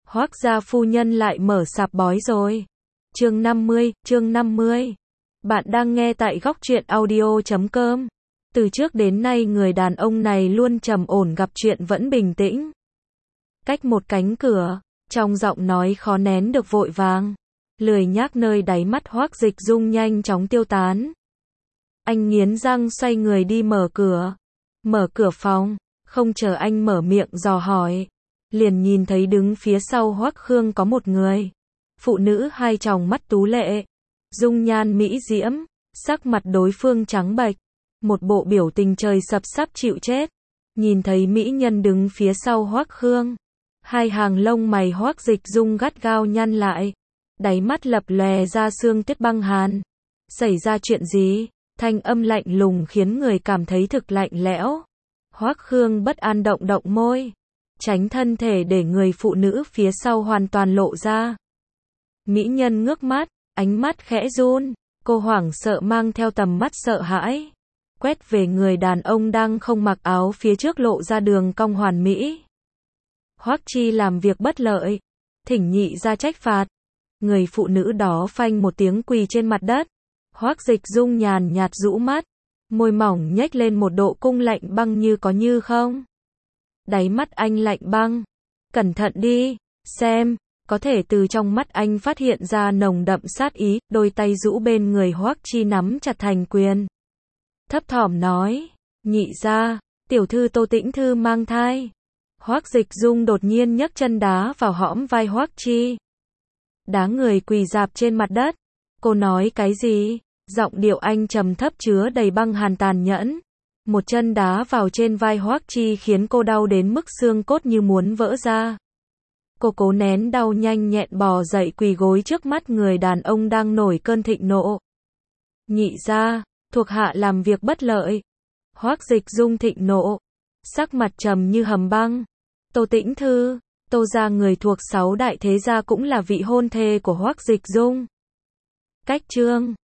Hoác gia phu nhân lại mở sạp bói rồi. Chương 50. Bạn đang nghe tại góc truyện audio.com. Từ trước đến nay người đàn ông này luôn trầm ổn, gặp chuyện vẫn bình tĩnh. Cách một cánh cửa, trong giọng nói khó nén được vội vàng. Lười nhác nơi đáy mắt Hoác Dịch Dung nhanh chóng tiêu tán. Anh nghiến răng xoay người đi mở cửa. Mở cửa phòng, không chờ anh mở miệng dò hỏi, liền nhìn thấy đứng phía sau Hoác Khương có một người. Phụ nữ hai tròng mắt tú lệ, dung nhan mỹ diễm, sắc mặt đối phương trắng bệch, một bộ biểu tình trời sập sắp chịu chết. Nhìn thấy mỹ nhân đứng phía sau Hoác Khương, hai hàng lông mày Hoác Dịch Dung gắt gao nhăn lại, đáy mắt lập lòe ra sương tuyết băng hàn. Xảy ra chuyện gì? Thanh âm lạnh lùng khiến người cảm thấy thực lạnh lẽo. Hoác Khương bất an động động môi, tránh thân thể để người phụ nữ phía sau hoàn toàn lộ ra. Mỹ nhân ngước mắt, ánh mắt khẽ run, cô hoảng sợ mang theo tầm mắt sợ hãi, quét về người đàn ông đang không mặc áo phía trước lộ ra đường cong hoàn mỹ. Hoắc Chi làm việc bất lợi, thỉnh nhị ra trách phạt. Người phụ nữ đó phanh một tiếng quỳ trên mặt đất. Hoắc Dịch Dung nhàn nhạt rũ mắt, môi mỏng nhếch lên một độ cung lạnh băng như có như không. Đáy mắt anh lạnh băng. Cẩn thận đi, xem, có thể từ trong mắt anh phát hiện ra nồng đậm sát ý, đôi tay rũ bên người Hoắc Chi nắm chặt thành quyền. Thấp thỏm nói, nhị ra, tiểu thư Tô Tĩnh Thư mang thai. Hoắc Dịch Dung đột nhiên nhấc chân đá vào hõm vai Hoắc Chi. Đá người quỳ rạp trên mặt đất. Cô nói cái gì? Giọng điệu anh trầm thấp chứa đầy băng hàn tàn nhẫn. Một chân đá vào trên vai Hoắc Chi khiến cô đau đến mức xương cốt như muốn vỡ ra. Cô cố nén đau nhanh nhẹn bò dậy quỳ gối trước mắt người đàn ông đang nổi cơn thịnh nộ. Nhị ra, thuộc hạ làm việc bất lợi. Hoắc Dịch Dung thịnh nộ, sắc mặt trầm như hầm băng. Tô Tĩnh Thư, Tô gia người thuộc 6 đại thế gia cũng là vị hôn thê của Hoắc Dịch Dung. Cách chương